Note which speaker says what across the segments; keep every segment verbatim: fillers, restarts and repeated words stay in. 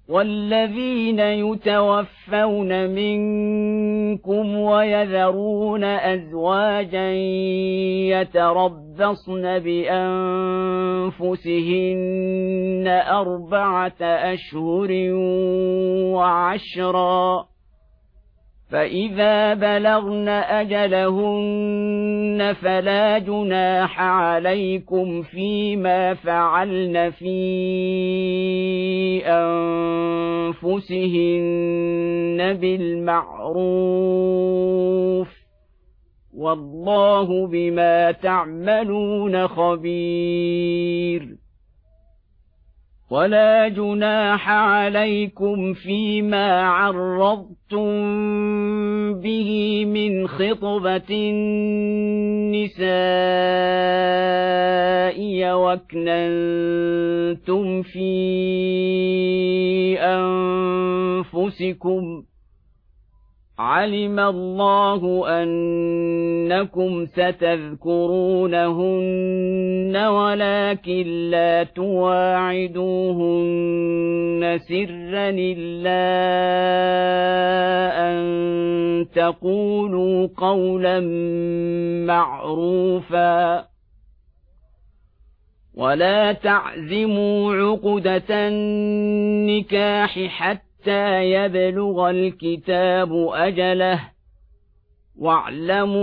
Speaker 1: والذين يتوفون منكم ويذرون أزواجا يتربصن بأنفسهن أربعة أشهر وعشرا، فإذا بلغن أجلهن فلا جناح عليكم فيما فعلن في أنفسهن بالمعروف، والله بما تعملون خبير. ولا جناح عليكم فيما عرضتم به من خطبة النساء وأكننتم في أنفسكم، علم الله أنكم ستذكرونهن ولكن لا تواعدوهن سرا إلا أن تقولوا قولا معروفا، ولا تعزموا عقدة النكاح حتى حتى يبلغ الكتاب أجله، واعلموا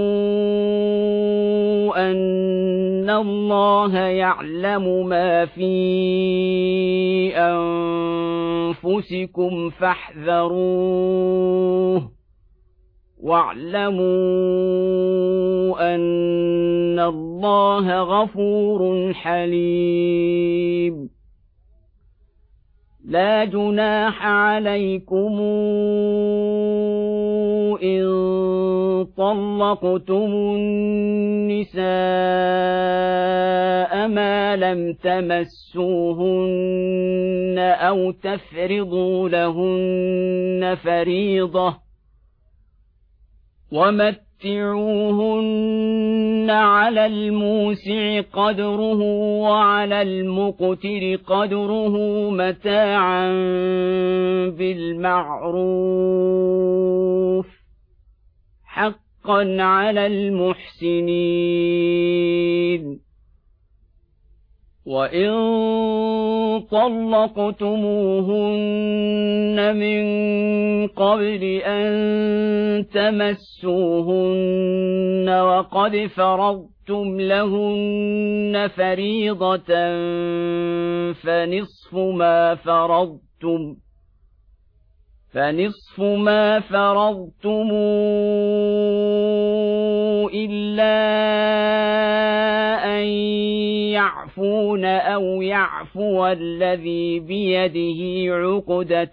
Speaker 1: أن الله يعلم ما في أنفسكم فاحذروه، واعلموا أن الله غفور حليم. لا جناح عليكم إن طلقتم النساء ما لم تمسوهن أو تفرضوا لهن فريضة، ومتعوهن على الموسع قدره وعلى المقتر قدره متاعا بالمعروف، حقا على المحسنين. وإن طلقتموهن من قبل أن تمسوهن وقد فرضتم لهن فريضة فنصف ما فرضتم فنصف ما فرضتم إلا أن يعفون أو يعفو الذي بيده عقدة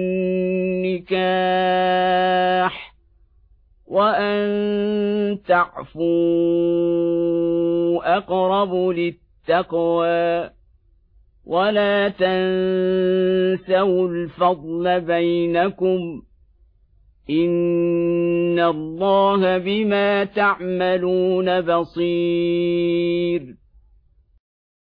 Speaker 1: النكاح، وأن تعفوا أقرب للتقوى، ولا تنسوا الفضل بينكم، إن الله بما تعملون بصير.